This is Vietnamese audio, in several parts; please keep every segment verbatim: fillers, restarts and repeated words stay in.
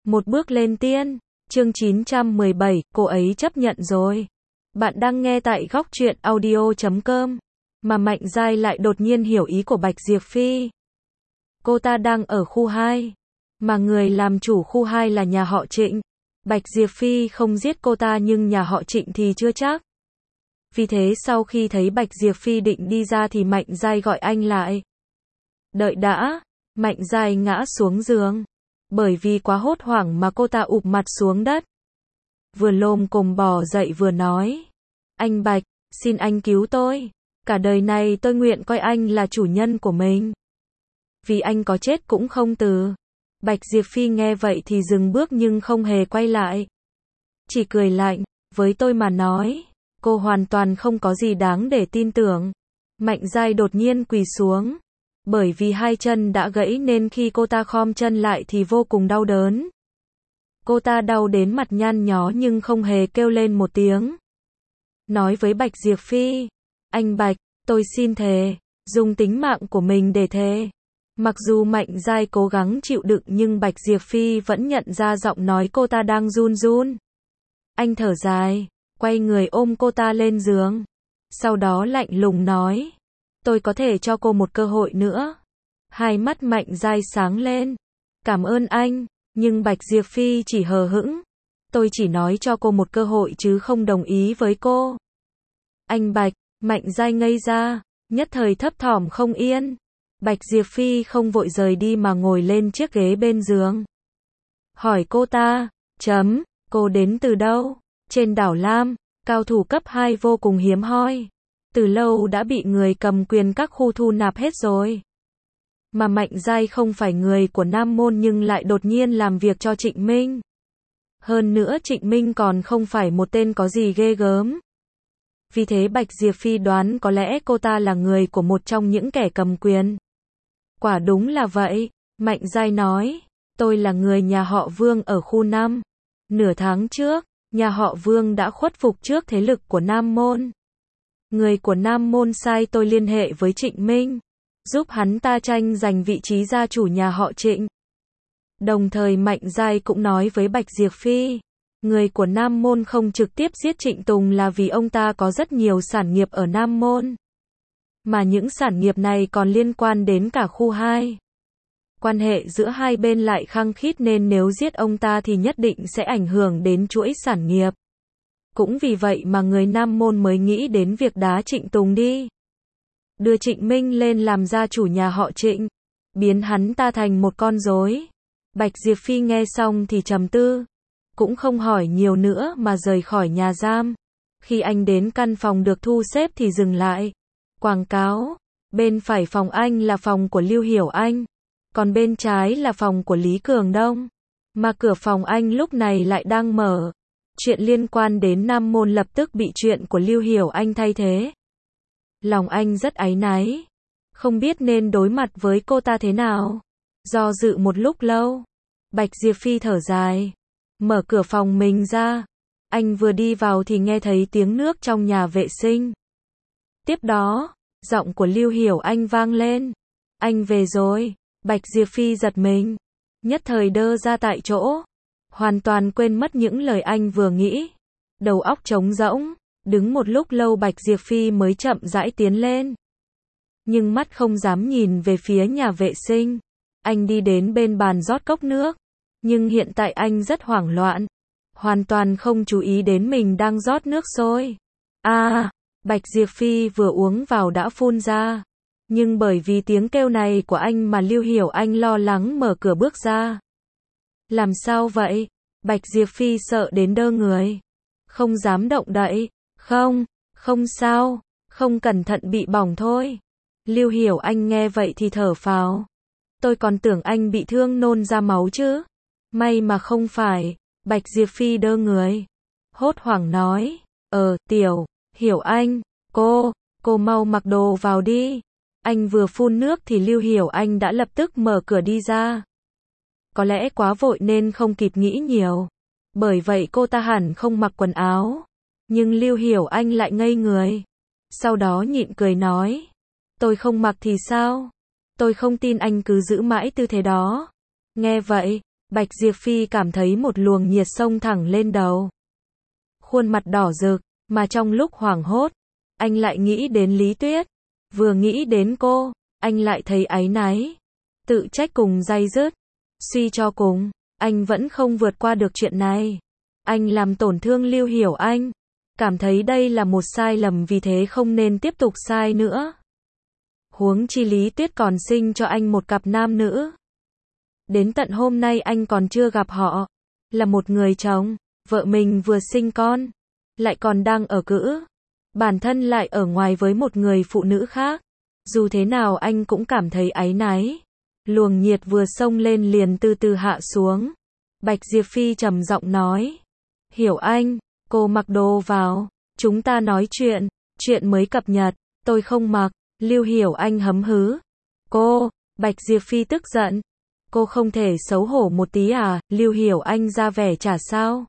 Một bước lên tiên. Chương chín trăm mười bảy, cô ấy chấp nhận rồi. Bạn đang nghe tại góc truyện audio chấm com. Mà Mạnh Giai lại đột nhiên hiểu ý của Bạch Diệp Phi. Cô ta đang ở khu hai. Mà người làm chủ khu hai là nhà họ Trịnh. Bạch Diệp Phi không giết cô ta nhưng nhà họ Trịnh thì chưa chắc. Vì thế sau khi thấy Bạch Diệp Phi định đi ra thì Mạnh Giai gọi anh lại. Đợi đã. Mạnh Giai ngã xuống giường. Bởi vì quá hốt hoảng mà cô ta ụp mặt xuống đất. Vừa lồm cồm bò dậy vừa nói. Anh Bạch, xin anh cứu tôi. Cả đời này tôi nguyện coi anh là chủ nhân của mình. Vì anh có chết cũng không từ. Bạch Diệp Phi nghe vậy thì dừng bước nhưng không hề quay lại. Chỉ cười lạnh, với tôi mà nói, cô hoàn toàn không có gì đáng để tin tưởng. Mạnh Giai đột nhiên quỳ xuống. Bởi vì hai chân đã gãy nên khi cô ta khom chân lại thì vô cùng đau đớn. Cô ta đau đến mặt nhăn nhó nhưng không hề kêu lên một tiếng. Nói với Bạch Diệp Phi, anh Bạch, tôi xin thề, dùng tính mạng của mình để thề. Mặc dù Mạnh Giai cố gắng chịu đựng nhưng Bạch Diệp Phi vẫn nhận ra giọng nói cô ta đang run run. Anh thở dài, quay người ôm cô ta lên giường. Sau đó lạnh lùng nói, tôi có thể cho cô một cơ hội nữa. Hai mắt Mạnh Giai sáng lên. Cảm ơn anh, nhưng Bạch Diệp Phi chỉ hờ hững. Tôi chỉ nói cho cô một cơ hội chứ không đồng ý với cô. Anh Bạch, Mạnh Giai ngây ra, nhất thời thấp thỏm không yên. Bạch Diệp Phi không vội rời đi mà ngồi lên chiếc ghế bên giường. Hỏi cô ta, chấm, cô đến từ đâu? Trên đảo Lam, cao thủ cấp hai vô cùng hiếm hoi. Từ lâu đã bị người cầm quyền các khu thu nạp hết rồi. Mà Mạnh Giai không phải người của Nam Môn nhưng lại đột nhiên làm việc cho Trịnh Minh. Hơn nữa Trịnh Minh còn không phải một tên có gì ghê gớm. Vì thế Bạch Diệp Phi đoán có lẽ cô ta là người của một trong những kẻ cầm quyền. Quả đúng là vậy, Mạnh Giai nói, tôi là người nhà họ Vương ở khu năm. Nửa tháng trước, nhà họ Vương đã khuất phục trước thế lực của Nam Môn. Người của Nam Môn sai tôi liên hệ với Trịnh Minh, giúp hắn ta tranh giành vị trí gia chủ nhà họ Trịnh. Đồng thời Mạnh Giai cũng nói với Bạch Diệp Phi, người của Nam Môn không trực tiếp giết Trịnh Tùng là vì ông ta có rất nhiều sản nghiệp ở Nam Môn. Mà những sản nghiệp này còn liên quan đến cả khu hai. Quan hệ giữa hai bên lại khăng khít nên nếu giết ông ta thì nhất định sẽ ảnh hưởng đến chuỗi sản nghiệp. Cũng vì vậy mà người Nam Môn mới nghĩ đến việc đá Trịnh Tùng đi. Đưa Trịnh Minh lên làm gia chủ nhà họ Trịnh. Biến hắn ta thành một con rối. Bạch Diệp Phi nghe xong thì trầm tư. Cũng không hỏi nhiều nữa mà rời khỏi nhà giam. Khi anh đến căn phòng được thu xếp thì dừng lại. Quảng cáo. Bên phải phòng anh là phòng của Lưu Hiểu Anh. Còn bên trái là phòng của Lý Cường Đông. Mà cửa phòng anh lúc này lại đang mở. Chuyện liên quan đến Nam Môn lập tức bị chuyện của Lưu Hiểu Anh thay thế. Lòng anh rất áy náy. Không biết nên đối mặt với cô ta thế nào. Do dự một lúc lâu. Bạch Diệp Phi thở dài. Mở cửa phòng mình ra. Anh vừa đi vào thì nghe thấy tiếng nước trong nhà vệ sinh. Tiếp đó, giọng của Lưu Hiểu Anh vang lên. Anh về rồi. Bạch Diệp Phi giật mình. Nhất thời đơ ra tại chỗ. Hoàn toàn quên mất những lời anh vừa nghĩ. Đầu óc trống rỗng. Đứng một lúc lâu Bạch Diệp Phi mới chậm rãi tiến lên. Nhưng mắt không dám nhìn về phía nhà vệ sinh. Anh đi đến bên bàn rót cốc nước. Nhưng hiện tại anh rất hoảng loạn. Hoàn toàn không chú ý đến mình đang rót nước sôi. À, Bạch Diệp Phi vừa uống vào đã phun ra. Nhưng bởi vì tiếng kêu này của anh mà Lưu Hiểu Anh lo lắng mở cửa bước ra. Làm sao vậy? Bạch Diệp Phi sợ đến đơ người. Không dám động đậy. Không, không sao. Không cẩn thận bị bỏng thôi. Lưu Hiểu Anh nghe vậy thì thở phào. Tôi còn tưởng anh bị thương nôn ra máu chứ. May mà không phải. Bạch Diệp Phi đơ người. Hốt hoảng nói. Ờ, Tiểu, Hiểu Anh, cô, cô mau mặc đồ vào đi. Anh vừa phun nước thì Lưu Hiểu Anh đã lập tức mở cửa đi ra. Có lẽ quá vội nên không kịp nghĩ nhiều. Bởi vậy cô ta hẳn không mặc quần áo. Nhưng Lưu Hiểu Anh lại ngây người. Sau đó nhịn cười nói. Tôi không mặc thì sao? Tôi không tin anh cứ giữ mãi tư thế đó. Nghe vậy, Bạch Diệp Phi cảm thấy một luồng nhiệt xông thẳng lên đầu. Khuôn mặt đỏ rực, mà trong lúc hoảng hốt, anh lại nghĩ đến Lý Tuyết. Vừa nghĩ đến cô, anh lại thấy áy náy, tự trách cùng day dứt. Suy cho cùng, anh vẫn không vượt qua được chuyện này. Anh làm tổn thương Lưu Hiểu Anh, cảm thấy đây là một sai lầm, vì thế không nên tiếp tục sai nữa. Huống chi Lý Tuyết còn sinh cho anh một cặp nam nữ. Đến tận hôm nay anh còn chưa gặp họ, là một người chồng, vợ mình vừa sinh con, lại còn đang ở cữ, bản thân lại ở ngoài với một người phụ nữ khác. Dù thế nào anh cũng cảm thấy áy náy. Luồng nhiệt vừa xông lên liền từ từ hạ xuống. Bạch Diệp Phi trầm giọng nói, Hiểu Anh, cô mặc đồ vào, chúng ta nói chuyện, chuyện mới cập nhật, tôi không mặc. Lưu Hiểu Anh hấm hứ. Cô, Bạch Diệp Phi tức giận. Cô không thể xấu hổ một tí à? Lưu Hiểu Anh ra vẻ chả sao.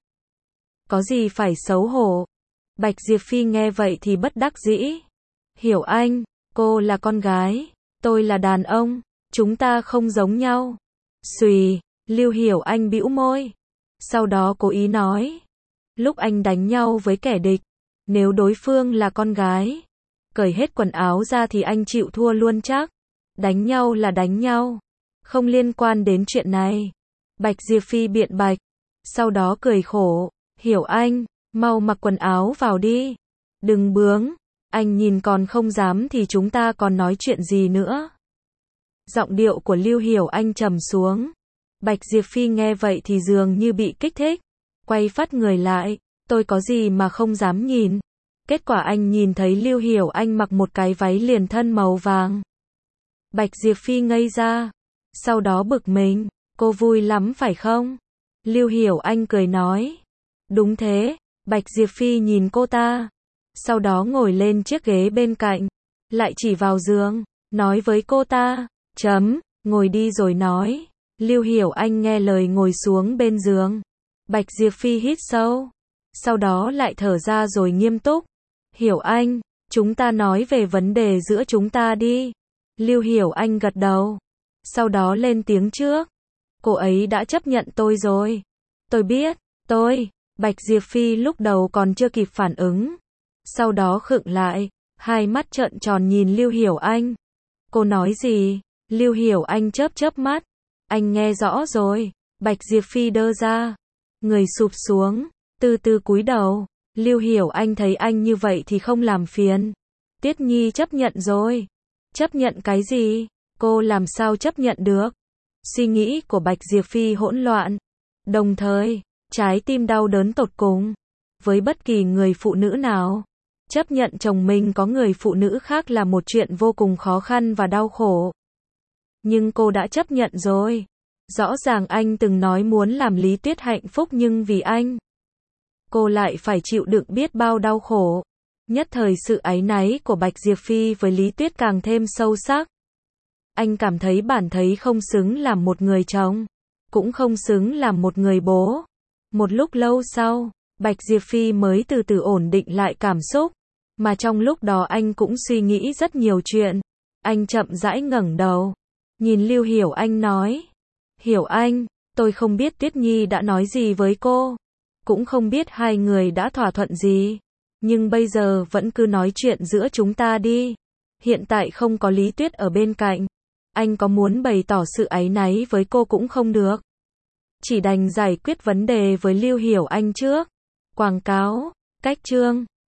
Có gì phải xấu hổ? Bạch Diệp Phi nghe vậy thì bất đắc dĩ. Hiểu Anh, cô là con gái, tôi là đàn ông, chúng ta không giống nhau. Xùy, Lưu Hiểu Anh bĩu môi. Sau đó cố ý nói, lúc anh đánh nhau với kẻ địch, nếu đối phương là con gái, cởi hết quần áo ra thì anh chịu thua luôn chắc. Đánh nhau là đánh nhau, không liên quan đến chuyện này. Bạch Diệp Phi biện bạch, sau đó cười khổ. Hiểu Anh, mau mặc quần áo vào đi. Đừng bướng, anh nhìn còn không dám thì chúng ta còn nói chuyện gì nữa. Giọng điệu của Lưu Hiểu Anh trầm xuống. Bạch Diệp Phi nghe vậy thì dường như bị kích thích, quay phát người lại. Tôi có gì mà không dám nhìn. Kết quả anh nhìn thấy Lưu Hiểu Anh mặc một cái váy liền thân màu vàng. Bạch Diệp Phi ngây ra, sau đó bực mình. Cô vui lắm phải không? Lưu Hiểu Anh cười nói. Đúng thế. Bạch Diệp Phi nhìn cô ta, sau đó ngồi lên chiếc ghế bên cạnh, lại chỉ vào giường, nói với cô ta, chấm, ngồi đi rồi nói. Lưu Hiểu Anh nghe lời ngồi xuống bên giường. Bạch Diệp Phi hít sâu, sau đó lại thở ra rồi nghiêm túc. Hiểu Anh, chúng ta nói về vấn đề giữa chúng ta đi. Lưu Hiểu Anh gật đầu, sau đó lên tiếng trước. Cô ấy đã chấp nhận tôi rồi. Tôi biết, tôi. Bạch Diệp Phi lúc đầu còn chưa kịp phản ứng, sau đó khựng lại, hai mắt trợn tròn nhìn Lưu Hiểu Anh. Cô nói gì? Lưu Hiểu Anh chớp chớp mắt. Anh nghe rõ rồi. Bạch Diệp Phi đơ ra, người sụp xuống, từ từ cúi đầu. Lưu Hiểu Anh thấy anh như vậy thì không làm phiền. Tiết Nhi chấp nhận rồi. Chấp nhận cái gì? Cô làm sao chấp nhận được? Suy nghĩ của Bạch Diệp Phi hỗn loạn, đồng thời trái tim đau đớn tột cùng. Với bất kỳ người phụ nữ nào, chấp nhận chồng mình có người phụ nữ khác là một chuyện vô cùng khó khăn và đau khổ. Nhưng cô đã chấp nhận rồi. Rõ ràng anh từng nói muốn làm Lý Tuyết hạnh phúc, nhưng vì anh, cô lại phải chịu đựng biết bao đau khổ. Nhất thời sự áy náy của Bạch Diệp Phi với Lý Tuyết càng thêm sâu sắc. Anh cảm thấy bản thấy không xứng làm một người chồng, cũng không xứng làm một người bố. Một lúc lâu sau, Bạch Diệp Phi mới từ từ ổn định lại cảm xúc, mà trong lúc đó anh cũng suy nghĩ rất nhiều chuyện. Anh chậm rãi ngẩng đầu, nhìn Lưu Hiểu Anh nói. Hiểu Anh, tôi không biết Tuyết Nhi đã nói gì với cô, cũng không biết hai người đã thỏa thuận gì, nhưng bây giờ vẫn cứ nói chuyện giữa chúng ta đi. Hiện tại không có Lý Tuyết ở bên cạnh, anh có muốn bày tỏ sự áy náy với cô cũng không được. Chỉ đành giải quyết vấn đề với Lưu Hiểu Anh trước. Quảng cáo, cách chương